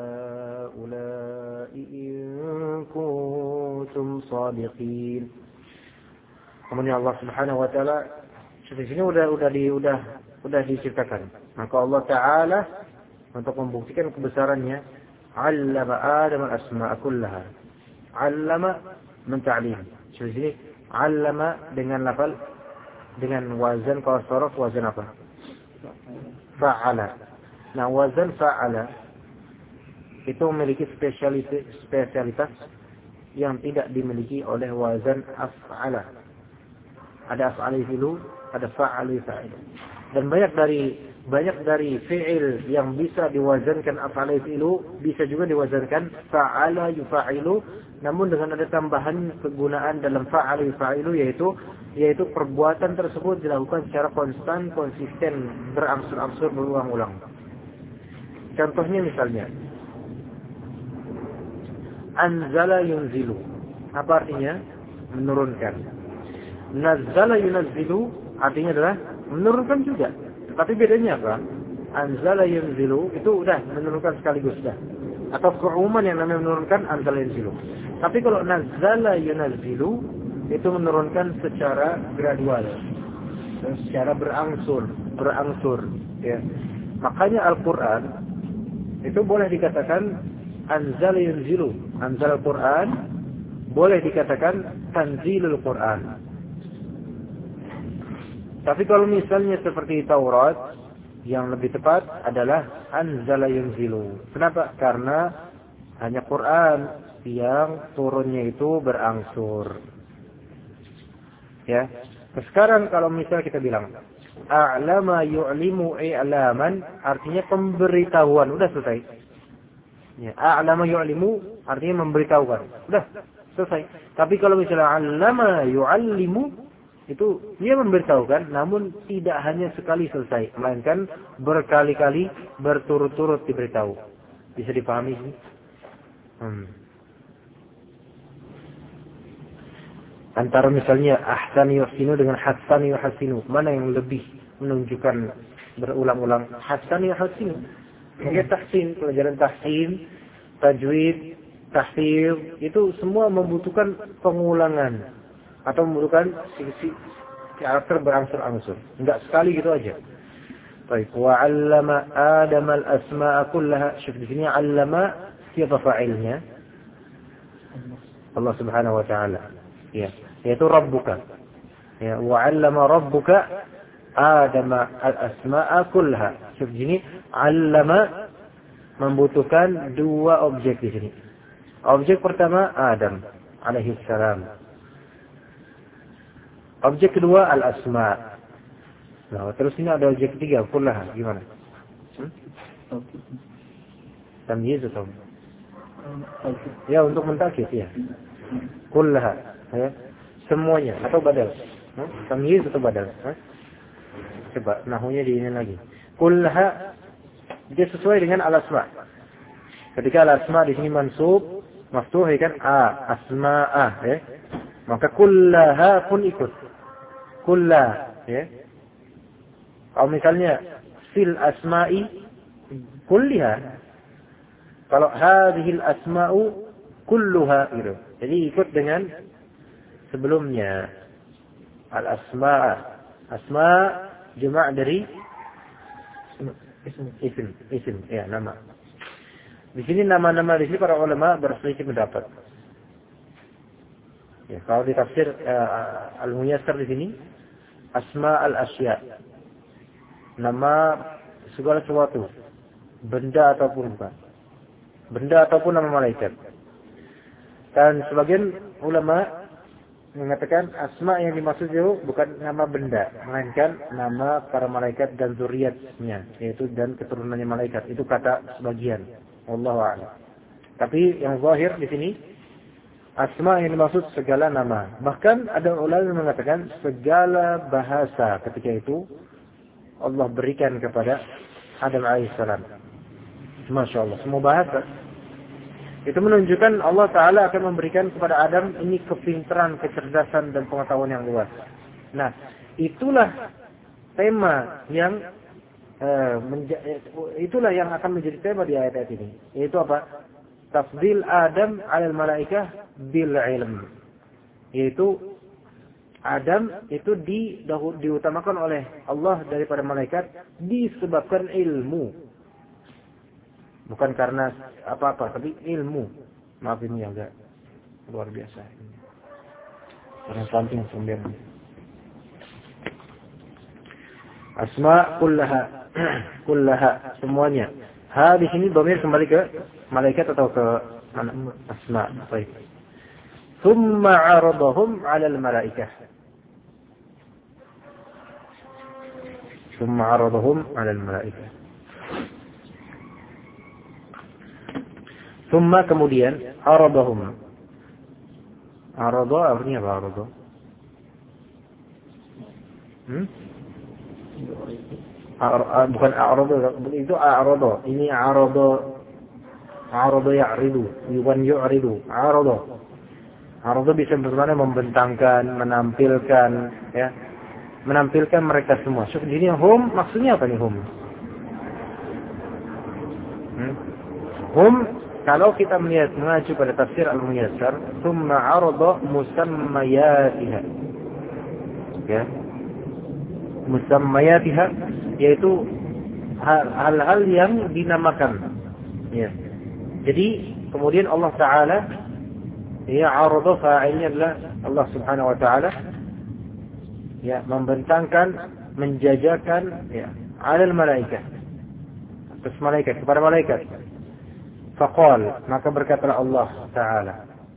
هؤلاء إن كنتم صادقين. Kemudian Allah Subhanahu wa taala di sini udah diceritakan. Maka Allah Taala untuk membuktikan kebesarannya, 'allama Adam al-asma'a kullaha. 'Allama menta'lim. Di sini 'allama dengan lafal dengan wazan kalau sharaf wazan apa? Fa'ala. Nah, wazan fa'ala itu memiliki spesialitas yang tidak dimiliki oleh wazan af'ala. Ada af'ali fi'lu, ada fa'ali fa'il. Dan banyak dari fi'il yang bisa diwazankan af'ali fi'lu, bisa juga diwazankan fa'ala yufa'ilu, namun dengan ada tambahan kegunaan dalam fa'ali fa'ilu yaitu perbuatan tersebut dilakukan secara konsisten, berangsur-angsur, berulang-ulang. Contohnya misalnya anzala yunzilu. Apa artinya? Menurunkan. Nazzala yunazzilu artinya adalah menurunkan juga. Tapi bedanya apa? Anzala yunzilu itu udah menurunkan sekaligus dah. Atau keumuman yang namanya menurunkan anzala yunzilu. Tapi kalau nazzala yunazzilu itu menurunkan secara gradual, secara berangsur, ya. Makanya Al-Qur'an itu boleh dikatakan anzala yunzilu. Anzal Al-Qur'an boleh dikatakan tanzilul Qur'an. Tapi kalau misalnya seperti Taurat, yang lebih tepat adalah anzala yunzilu. Kenapa? Karena hanya Quran yang turunnya itu berangsur. Ya. Sekarang kalau misalnya kita bilang a'lama yu'limu i'laman, artinya pemberitahuan, udah selesai. Ya, a'lama yu'limu artinya memberitahukan. Udah selesai. Tapi kalau misalnya 'allama yu'allimu, itu dia memberitahukan, namun tidak hanya sekali selesai, melainkan berkali-kali berturut-turut diberitahu. Bisa dipahami sih? Antara misalnya ahsan yuhsinu dengan hasan yuhsinu, mana yang lebih menunjukkan berulang-ulang? Hasan yuhsinu. Mungkin tahsin, pelajaran tahsin, tajwid, tahfidz, itu semua membutuhkan pengulangan. Atau membutuhkan sisi karakter berangsur-angsur. Enggak sekali gitu aja. Baik, wa 'allama Adam al-asma'a kullaha. Syuf di sini 'allama siapa fa'ilnya? Allah Subhanahu wa taala. Ya, yaitu Rabbuka. Ya, wa 'allama Rabbuka Adam al-asma'a kullaha. Syuf di sini 'allama membutuhkan dua objek di sini. Objek pertama Adam alaihi salam. Objek kedua al-asma. Nah, terus ini ada objek ketiga, kullaha. Gimana? Tamyiz atau? Ya, untuk mentakid ya. Kullaha, ya. Semuanya atau badal? Tamyiz atau badal? Coba nahwunya di ini lagi. Kullaha dia sesuai dengan al-asma. Ketika al-asma di sini mansub, maftuh kan asma'ah, ya. Maka kullaha pun ikut. Kullah, ya. Kalau misalnya fil asma'i kulliha. Kalau hadhil asma'u kulluha gitu. Jadi ikut dengan sebelumnya. Al-asma'. Asma' jama' dari isim, ya, nama. Di sini nama-nama di sini para ulama berselisih pendapat. Ya, kalau di tafsir Al-Muyassar di sini asma al-asya, nama segala sesuatu, benda ataupun bukan, benda ataupun nama malaikat. Dan sebagian ulama mengatakan asma yang dimaksud itu bukan nama benda, melainkan nama para malaikat dan zuriatnya, yaitu dan keturunannya malaikat. Itu kata sebagian, wallahu a'lam. Tapi yang zahir di sini Asma yang dimaksud segala nama. Bahkan ada ulama yang mengatakan segala bahasa ketika itu Allah berikan kepada Adam alaihissalam. Masya Allah, semua bahasa. Itu menunjukkan Allah Ta'ala akan memberikan kepada Adam ini kepintaran, kecerdasan, dan pengetahuan yang luas. Nah, itulah tema yang itulah yang akan menjadi tema di ayat-ayat ini. Yaitu apa? Tafdil Adam alal malaikah bil ilm. Yaitu Adam itu diutamakan oleh Allah daripada malaikat disebabkan ilmu. Bukan karena apa-apa, tapi ilmu. Maaf ini agak luar biasa. Karena samping sumbernya. Asma kullaha. Kullaha. Semuanya. Ha di sini dhamir kembali ke malaikat atau ke mana? Asma. Baik. Thumma 'aradahum 'ala al-malaikah. Thumma 'aradahum 'ala al-malaikah. Thumma kemudian 'aradahum. 'Arada artinya apa 'arada? Bukan a'rada, itu a'rada. Ini a'rada ya'ridu, yu'ridu. A'rada bisa bermakna membentangkan, menampilkan, ya. Menampilkan mereka semua. So, ini hum maksudnya apa nih hum? Hum kalau kita melihat mengacu pada tafsir Al-Muyassar, thumma 'arada musammayatiha. Ya. Musammayatiha yaitu hal-hal yang dinamakan. Ya. Jadi kemudian Allah Taala ya 'arada fa'ilnya adalah Allah Subhanahu wa taala ya membentangkan, menjajakan ya 'alal malaikah. Atas malaikat, kepada malaikat. Faqal, maka berkatalah Allah Taala.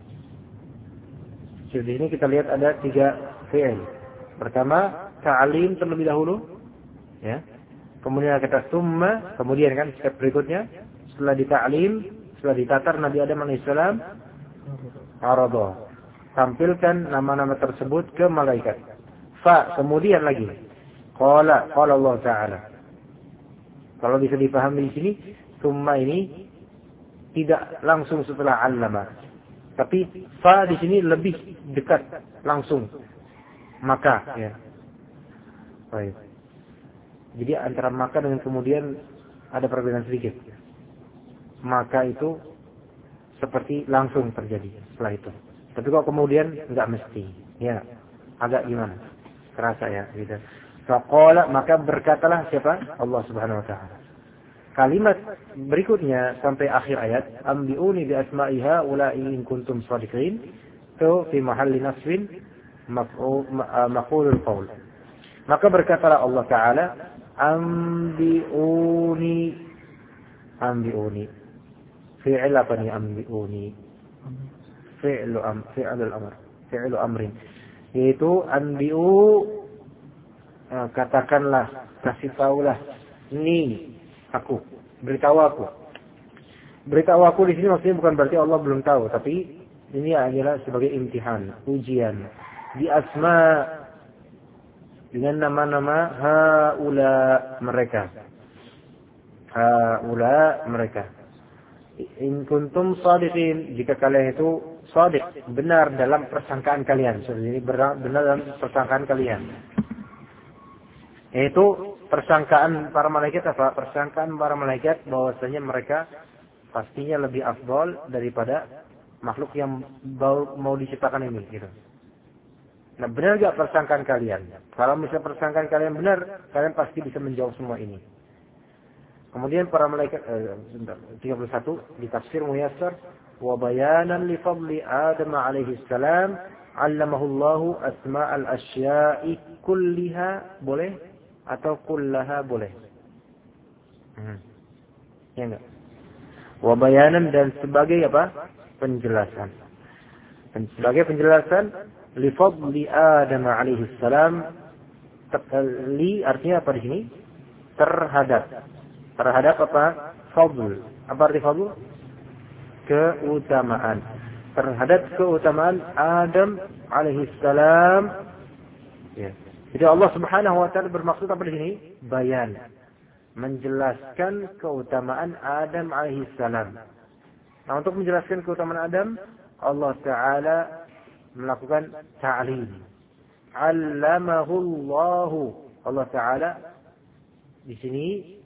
Jadi ini kita lihat ada 3 fi'il. Pertama, ta'lim terlebih dahulu, ya. Kemudian kata summa, kemudian kan step berikutnya setelah dita'lim, setelah ditatar Nabi Adam alaihissalam, arada, tampilkan nama-nama tersebut ke malaikat. Fa, kemudian lagi qala Allah Ta'ala. Kalau bisa dipahami di sini, summa ini tidak langsung setelah 'allama. Tapi fa di sini lebih dekat langsung. Maka ya. Baik. Jadi antara maka dengan kemudian ada perbedaan sedikit. Maka itu seperti langsung terjadi setelah itu. Tapi kalau kemudian enggak mesti. Ya. Agak gimana? Terasa ya gitu. Faqala, maka berkatalah siapa? Allah Subhanahu wa taala. Kalimat berikutnya sampai akhir ayat, ambiuni bi asma'iha ula'i in kuntum shadiqin. Itu fi mahalli nasbin maf'ulul qaul. Maka berkatalah Allah Ta'ala, ambiuni. Fi'il apa nih ambiuni? Fi'lu amr. Fi'lu amrin. Yaitu ambiu, katakanlah, kasih tahulah, ini aku, beritahu aku. Beritahu aku di sini maksudnya bukan berarti Allah belum tahu, tapi ini adalah sebagai imtihan, ujian. Di asma dengan nama-nama haula mereka. Haula mereka. In kuntum shadiqin, jika kalian itu shadiq, benar dalam persangkaan kalian. Jadi benar dalam persangkaan kalian. Yaitu persangkaan para malaikat apa? Persangkaan para malaikat bahwasanya mereka pastinya lebih afdal daripada makhluk yang mau diciptakan ini gitu. Nah, benar gak persangkaan kalian? Kalau misalnya persangkaan kalian benar, kalian pasti bisa menjawab semua ini. Kemudian para malaikat 31 di tafsir Muyassar, wa bayanan li fadli Adam alaihi salam 'allamahu Allah asma'al asya'i kulliha, boleh atau kullaha boleh. Ya enggak? Wa bayanan, dan sebagai apa? Penjelasan. Dan sebagai penjelasan li fadli Adam alaihi salam, li artinya apa di sini? Terhadap apa? Fadl. Apa arti fadl? Keutamaan. terhadap keutamaan Adam alaihissalam. Ya. Jadi Allah Subhanahu wa taala bermaksud apa di sini? Bayan. Menjelaskan keutamaan Adam alaihissalam. Nah, untuk menjelaskan keutamaan Adam, Allah taala melakukan ta'lim. 'Allamahu Allah. Allah taala di sini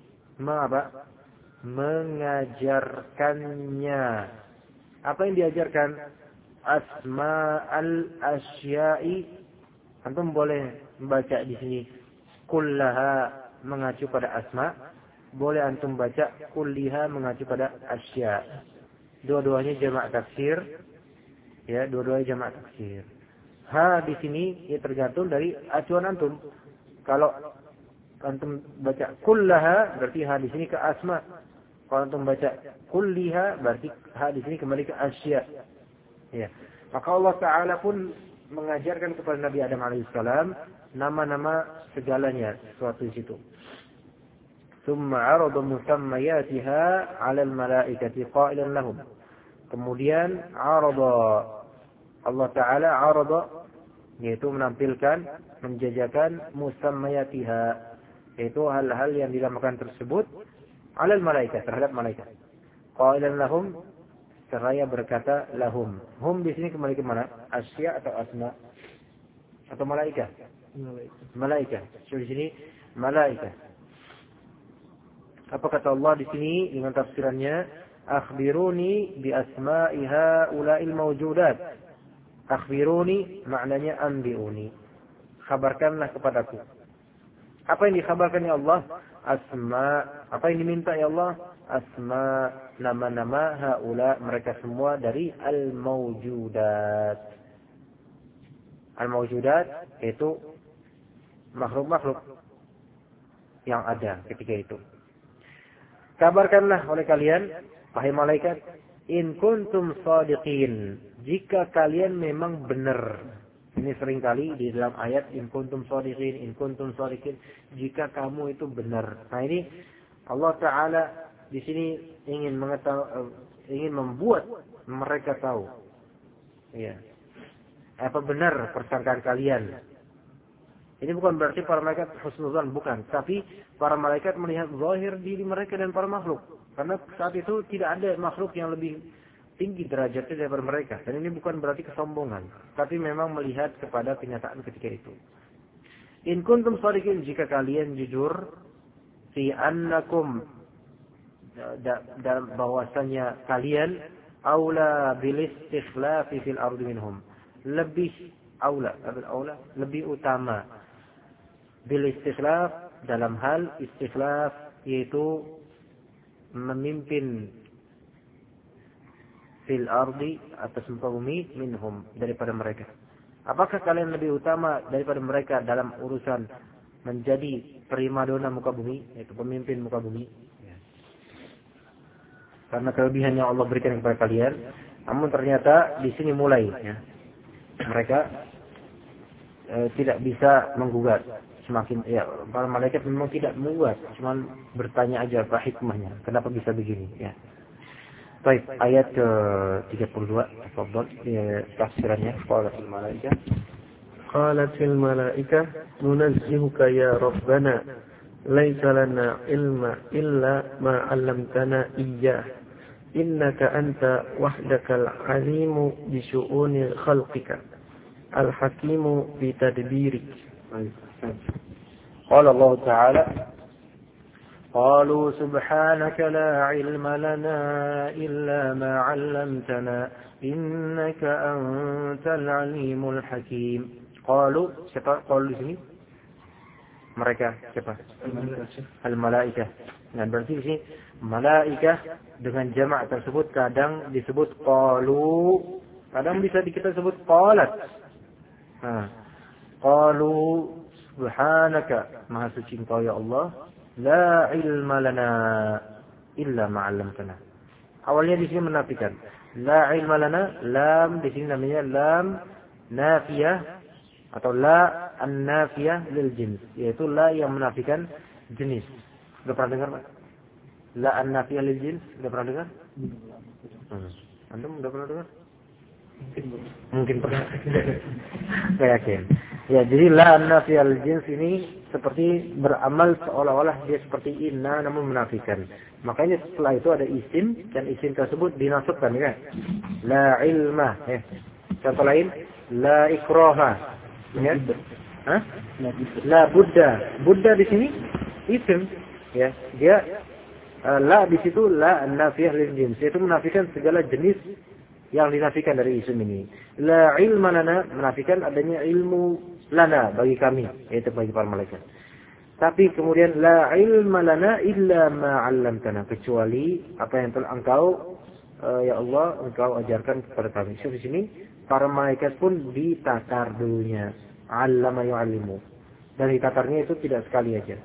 mengajarkannya. Apa yang diajarkan? Asma'al asya'i. Antum boleh membaca di sini kullaha mengacu pada asma, boleh antum baca kulliha mengacu pada asya. Dua-duanya jamak taksir. Ya, dua-duanya jamak taksir. Ha di sini ya tergantung dari acuan antum. Kalau antum baca kullaha berarti ha di sini ke asma. Kalau antum baca kulliha berarti ha di sini kembali ke asya. Ya. Maka Allah taala pun mengajarkan kepada Nabi Adam alaihissalam nama-nama segalanya sesuatu di situ. Tsumma 'arada musammayatiha 'ala al-malaikati qailan lahum. Kemudian 'arada Allah taala 'arada yaitu menampilkan, menjajakan musammayatiha yaitu hal-hal yang dinamakan tersebut 'ala al-malaikat terhadap malaikat. Qailan lahum seraya berkata lahum. Hum di sini kembali ke mana? Asya atau asma? Atau malaikat? Malaikat. So di sini malaikat. Apa kata Allah di sini dengan tafsirannya? Akhbiruni bi asma'i haula'il mawjudat. Akhbiruni maknanya anbi'uni. Khabarkanlah kepadaku. Apa yang dikhabarkan ya Allah? Asma. Apa yang diminta ya Allah? Asma, nama-nama haula mereka semua dari al-mawjudat. Al-mawjudat itu makhluk-makhluk yang ada ketika itu. Kabarkanlah oleh kalian, wahai malaikat, in kuntum shadiqin, jika kalian memang benar. Ini seringkali di dalam ayat in kuntum shadiqin, in kuntum shadiqin, jika kamu itu benar. Nah ini Allah taala di sini ingin membuat mereka tahu. Ya. Apa benar persangkaan kalian? Ini bukan berarti para malaikat husnuzan, bukan. Tapi para malaikat melihat zahir diri mereka dan para makhluk. Karena saat itu tidak ada makhluk yang lebih tinggi derajatnya daripada mereka. Dan ini bukan berarti kesombongan. Tapi memang melihat kepada kenyataan ketika itu. In kuntum shadiqin, jika kalian jujur fi annakum dalam bahwasanya kalian aula bil istikhlafi fil ardi minhum, lebih utama bil istikhlaf dalam hal istikhlaf yaitu memimpin fil ardi atas muka bumi minhum daripada mereka. Apakah kalian lebih utama daripada mereka dalam urusan menjadi primadona muka bumi, yaitu pemimpin muka bumi? Karena kelebihan yang Allah berikan kepada kalian, namun ternyata di sini mulai ya, mereka tidak bisa menggugat. Semakin ya para malaikat memang tidak menggugat, cuma bertanya aja apa hikmahnya, kenapa bisa begini ya. Baik, ayat ke-32 tafadhol tafsirannya. Qalatil malaikah Qalatil malaikah nunazzihuka ya rabbana laisa lana ilma illa ma 'allamtana iyyah innaka anta wahdakal alimu bi syu'uni khalqika al hakimu bi tadbirik. Qala Allah Ta'ala qalu subhanaka la ilma lana illa ma 'allamtana innaka antal alimul hakim. Qalu, siapa qalu di sini? Mereka siapa? Al-malaikah. Nah, berarti di sini malaikah dengan jamak tersebut kadang disebut qalu, kadang bisa kita sebut qalat. Nah, qalu subhanaka, maha suci Engkau ya Allah, la ilma lana illa ma 'allamtana. Awalnya di sini menafikan. La ilma lana, lam di sini namanya lam nafiyah atau la an-nafiyah lil jins, yaitu la yang menafikan jenis. Sudah pernah dengar Pak? La an-nafiyah lil jins, sudah pernah dengar? Antum sudah pernah dengar? Mungkin pernah. Saya yakin. Ya, jadi la nafiyal jins ini seperti beramal seolah-olah dia seperti inna namun menafikan. Makanya setelah itu ada isim dan isim tersebut dinasabkan kan. La ilma. Ya. Contoh lain, la ikraha. Ya. Hah? La Buddha. Buddha di sini isim. Ya, dia la di situ la nafiyah lil jins. Itu menafikan segala jenis yang dinafikan dari isim ini. La ilma lana menafikan adanya ilmu lana bagi kami, yaitu bagi para malaikat. Tapi kemudian la ilma lana illa ma 'allamtana, kecuali apa yang telah engkau ya Allah engkau ajarkan kepada kami. So, di sini para malaikat pun ditatar dulunya. 'Allama yu'allimu. Dan ditatarnya itu tidak sekali aja.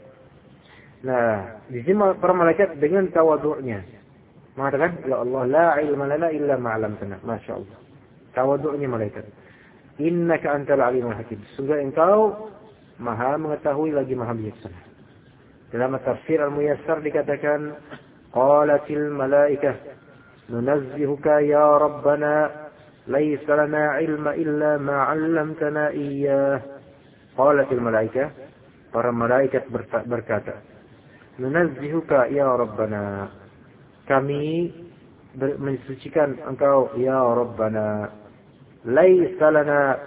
Nah, di sini para malaikat dengan tawadhu'nya mengatakan, ya Allah, la ilma lana illa ma 'allamtana. Masyaallah. Tawadhu'nya malaikat. Innaka antal alimul hakim. Sungguh engkau Maha mengetahui lagi Maha bijaksana. Dalam tafsir Al-Muyassar dikatakan, qalatil malaikah nunazzihuka ya Rabbana laysa lana ilma illa ma 'allamtana iyyah. Qalatil malaikah, para malaikat berkata, nunazzihuka ya Rabbana, kami mensucikan engkau ya Rabbana. Laisa lana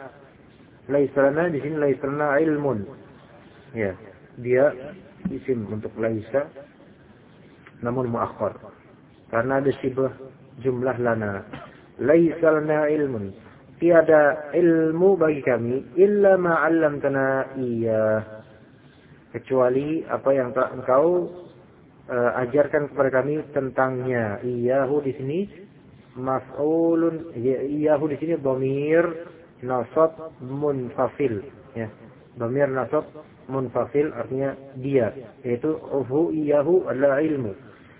di sini laisa lana ilmun. Ya, dia isim untuk laisa namun muakhkhar. Karena ada sibah jumlah lana. Laisa lana ilmun. Tiada ilmu bagi kami illa ma 'allamtana iya. Kecuali apa yang telah engkau ajarkan kepada kami tentangnya. Iyahu di sini maf'ulun, iyahu di sini dhamir nasab munfasil, ya. Dhamir nasab munfasil artinya dia, yaitu hu iyahu adalah ilmu.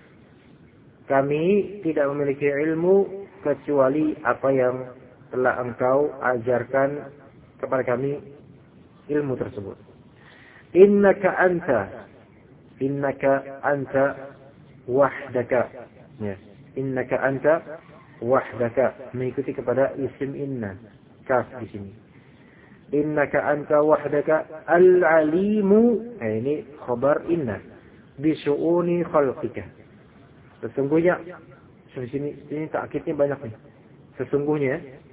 Kami tidak memiliki ilmu kecuali apa yang telah engkau ajarkan kepada kami ilmu tersebut. Innaka anta wahdaka, ya. Innaka anta wahdaka mengikuti kepada isim inna kaf di sini. Innaka anta wahdaka al-alimu, ini khabar inna bi syu'uni khalqika. Sesungguhnya di sini takkidnya banyak nih. Sesungguhnya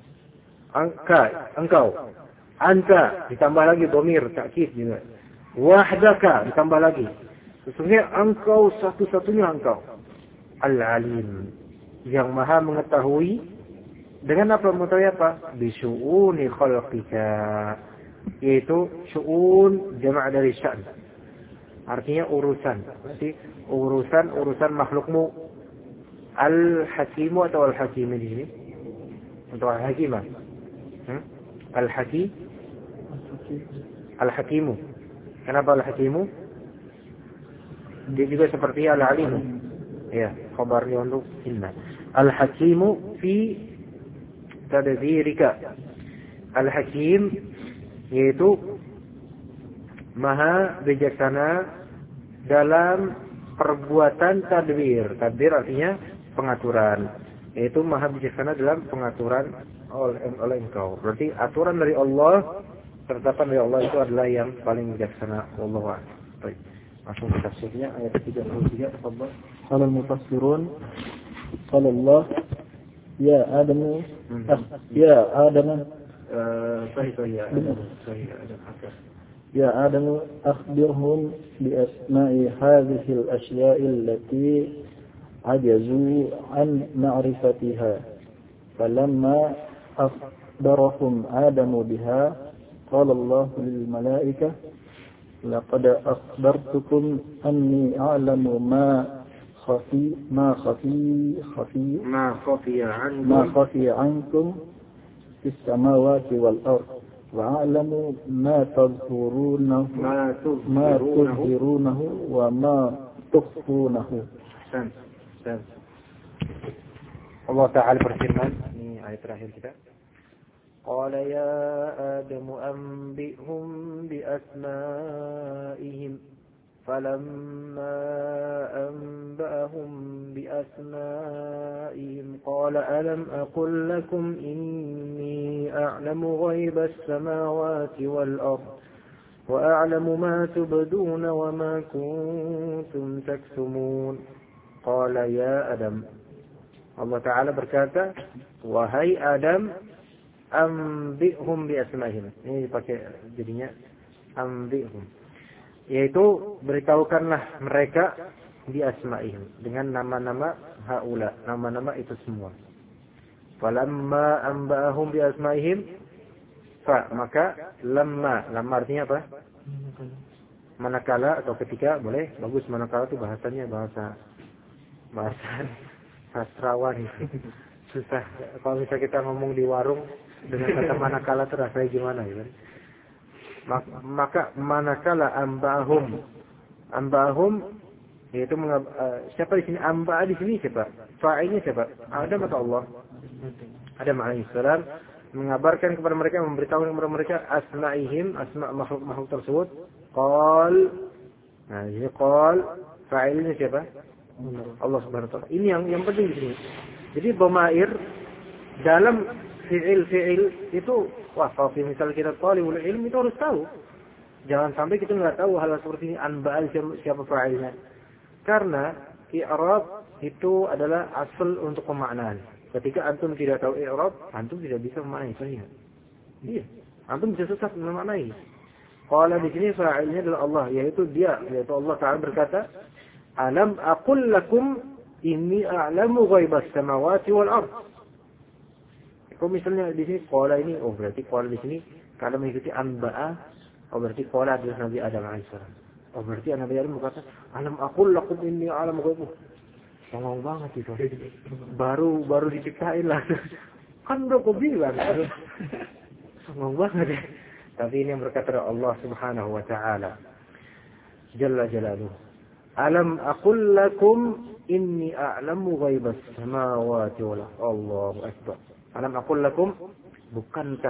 engkau anta ditambah lagi dhamir takkid juga. Wahdaka ditambah lagi. Sesungguhnya engkau satu-satunya engkau al-alim, yang maha mengetahui dengan apa? Mengetahui apa? Bisu'uni khalqika, yaitu syu'un jama' dari sya'n, artinya urusan. Berarti urusan makhlukmu. Al-hakimu atau al-hakimi di sini? Untuk al-hakimah. Al-hakimu. Kenapa al-hakimu? Dia juga seperti al-alimu. Ya, khabarnya untuk inna. Al-hakimu fi tadbirika. Al-hakim yaitu maha bijaksana dalam perbuatan tadbir. Tadbir artinya pengaturan. Yaitu maha bijaksana dalam pengaturan oleh engkau. Berarti aturan dari Allah, ketetapan dari Allah itu adalah yang paling bijaksana. Wallahu a'lam. Baik. Langsung ke tafsirnya ayat 33. Tafadhal. قال المفسرون قال الله يا آدم يا آدم أخبرهم بأسماء هذه الأشياء التي عجزوا عن معرفتها فلما أخبرهم آدم بها قال الله للملائكة لقد أخبرتكم أني أعلم ما خفي عنكم في السماوات والأرض وأعلم ما تظهرونه وما تخفونه. Allah Ta'ala berfirman, ini ayat terakhir kita. Qala ya Adam anbi'hum bi asma'ihim فلما أنبأهم بأسمائهم قال ألم أقل لكم إني أعلم غيب السماوات والأرض وأعلم ما تبدون وما كنتم تكتمون قال يا آدم. Allah Ta'ala berkata, wahai Adam, ambihum bi asma'ihim. Ini dipakai jadinya ambihum. Yaitu beritahukanlah mereka bi asma'ihim. Dengan nama-nama haula. Nama-nama itu semua. Falamma ambahum bi asma'ihim. Maka lamma. Lamma artinya apa? Manakala atau ketika. Boleh. Bagus manakala itu bahasanya bahasa sastrawan itu. Susah. Kalau misalnya kita ngomong di warung dengan kata manakala itu rasanya gimana gitu. Maka manakala ambahum yaitu siapa di sini? Amba di sini siapa? Fa'ilnya siapa? Adam atau Allah? Adam alaihissalam mengabarkan kepada mereka, memberitahukan kepada mereka asma'ihim, asma' makhluk tersebut. Qal. Nah, ini qal fa'ilnya siapa? Allah Subhanahu wa taala. Ini yang penting di sini. Jadi dhamair dalam fi'il itu kalau misal kita talibul ilm itu harus tahu. Jangan sampai kita enggak tahu hal seperti ini anba'al siapa fa'ilnya. Karena i'rab itu adalah asal untuk pemaknaan. Ketika antum tidak tahu i'rab, antum tidak bisa memaknai sahih. Iya. Antum bisa sesat memaknai. Qala di sini fa'ilnya adalah Allah, yaitu Allah Ta'ala berkata, alam aqul lakum inni a'lamu ghaibas samawati wal ard. Kalau misalnya di sini qala ini, berarti qala di sini kalau mengikuti anba'a, berarti qala adalah Nabi Adam alaihissalam. Berarti Nabi Adam berkata, alam aqul lakum inni a'lamu ghaibah. Songong banget itu. Baru diciptain lah. Kan udah kau bilang. Songong banget ya. Tapi ini yang berkata Allah Subhanahu wa taala. Jalla jalaluhu. Alam aqul lakum inni a'lamu ghaibas samawati wal ardh. Allahu akbar. Alam aqul lakum, bukankah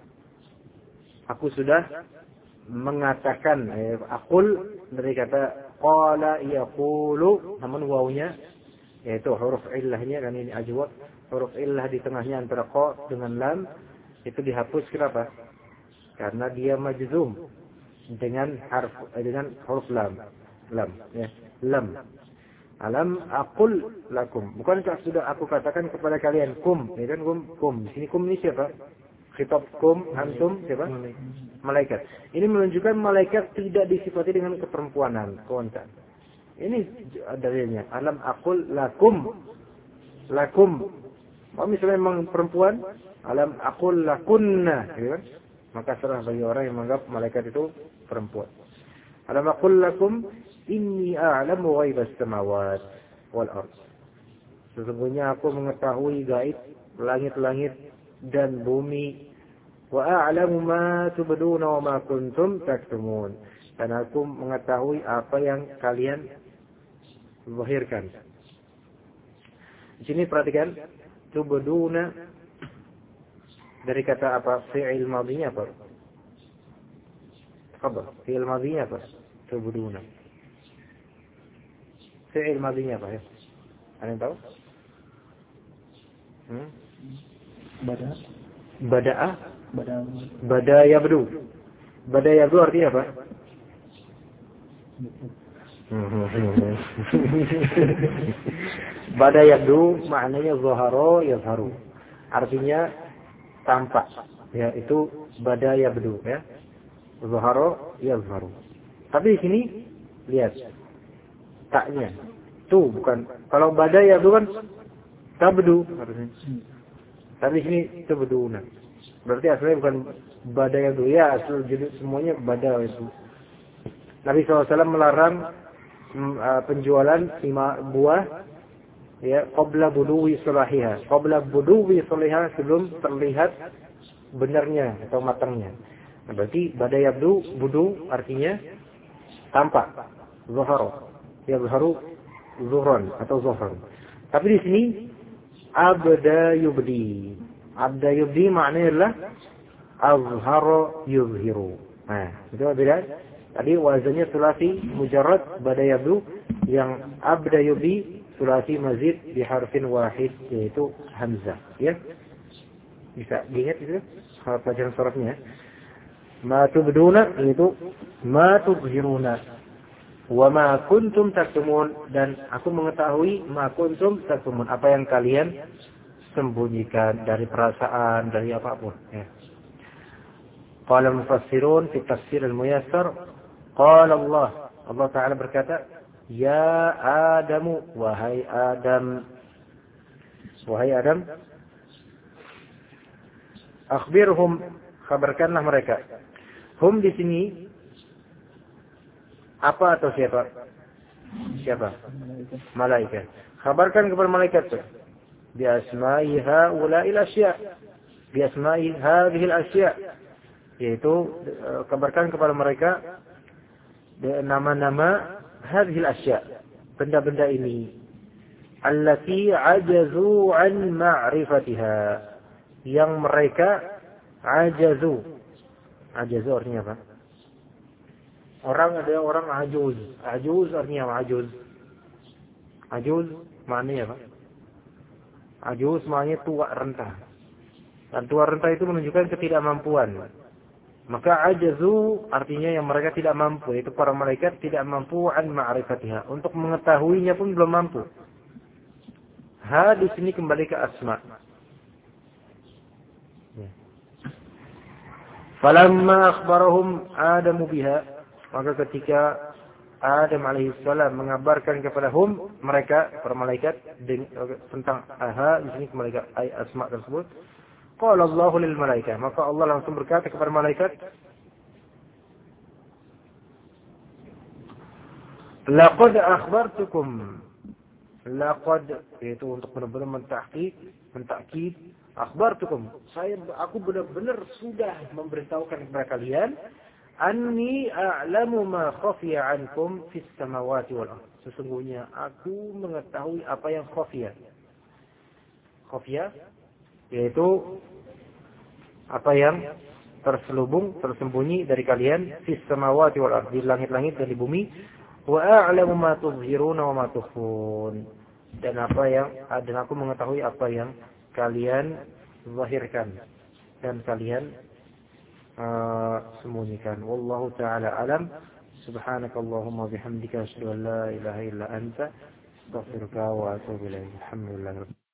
aku sudah mengatakan, aqul dari kata qala yaqulu, namun wawunya yaitu huruf illahnya, kan ini ajwad, huruf illah di tengahnya antara qa dengan lam itu dihapus. Kenapa? Karena dia majzum dengan huruf lam. Ya. Lam. Alam aqul lakum. Bukankah sudah aku katakan kepada kalian kum. Ya kan kum. Di sini kum ini siapa? Khitab kum, antum siapa? Malaikat. Ini menunjukkan malaikat tidak disifati dengan keperempuanan, kewantaan. Ini dalilnya. Alam aqul lakum. Lakum. Kalau misalnya memang perempuan, alam aqul lakunna, ya kan? Maka salah bagi orang yang menganggap malaikat itu perempuan. Alam aqul lakum inni a'lamu ghaibas samawat wal ard. Sesungguhnya aku mengetahui gaib langit-langit dan bumi. Wa a'lamu ma tubduna wa ma kuntum taktumun. Dan aku mengetahui apa yang kalian zahirkan. Di sini perhatikan, tubduna dari kata apa? Fi'il madhinya apa? Khabar. Fi'il madhinya apa? Tubduna. Fi'il madhinya apa ya? Ada yang tahu? Bada yabdu. Bada yabdu artinya apa? Bada yabdu maknanya zahara yazharu. Artinya tampak. Ya, itu bada yabdu ya. Zahara yazharu. Tapi di sini lihat taknya. Tuh bukan. Kalau bada yabdu kan tabdu harusnya. Tapi sini tabduna. Berarti asalnya bukan bada yabdu. Ya, asal jadi semuanya bada itu. Nabi SAW melarang penjualan buah ya qabla buduwi salahiha. Qabla buduwi salahiha, sebelum terlihat benarnya atau matangnya. Nah, berarti bada yabdu, budu artinya tampak. Zahara. Ya zahara zuhran atau zuhran. Tapi di sini abda yubdi. Abda yubdi maknanya adalah azhara yuzhiru. Nah, itu beda. Tadi wazannya sulasi mujarrad bada yabdu, yang abda yubdi sulasi mazid di harfin wahid, yaitu hamzah. Ya, bisa diingat itu pelajaran sorofnya. Ma tubduna itu ma tubhiruna, wa ma kuntum taktumun, dan aku mengetahui ma kuntum taktumun, apa yang kalian sembunyikan dari perasaan, dari apapun. Ya. Qala mufassirun fi tafsir al-muyassar, qala Allah Ta'ala berkata, ya Adamu, wahai Adam, akhbirhum, kabarkanlah mereka. Hum di sini apa atau siapa? Siapa? Malaikat. Kabarkan kepada malaikat itu. Bi asma'i haula'il asya'. Bi asma'i hadhil asya'. Yaitu kabarkan kepada mereka nama-nama hadhil asya'. Benda-benda ini. Allati ajazu an ma'rifatiha. Yang mereka ajazu. Ajazu artinya apa? Ada orang ajuz. Ajuz artinya apa? Ajuz maknanya apa? Ajuz maknanya tua renta. Dan tua renta itu menunjukkan ketidakmampuan. Maka ajazu artinya yang mereka tidak mampu. Itu para malaikat tidak mampu an ma'rifatiha. Untuk mengetahuinya pun belum mampu. Di sini kembali ke asma. Falamma akhbarahum Adamu biha, maka ketika Adam alaihissalam mengabarkan kepada mereka para malaikat tentang di sini kembali ke asma tersebut, qala Allahu lil malaikah, maka Allah langsung berkata kepada malaikat, laqad akhbartukum, laqad itu untuk benar-benar mentakid, akhbartukum, aku benar-benar sudah memberitahukan kepada kalian, anni a'lamu ma khafiya ankum fis samawati wal ardh. Sesungguhnya aku mengetahui apa yang khafiya. Khafiya yaitu apa yang tersembunyi dari kalian fis samawati wal ardh, di langit-langit dan di bumi. Wa a'lamu ma tuzhiruna wa ma tukhfun. Dan aku mengetahui apa yang kalian zahirkan dan kalian sembunyikan. Wallahu ta'ala alam. Subhanakallahumma bihamdika asyhadu an la ilaha illa anta astaghfiruka wa atubu ilaik. Alhamdulillah.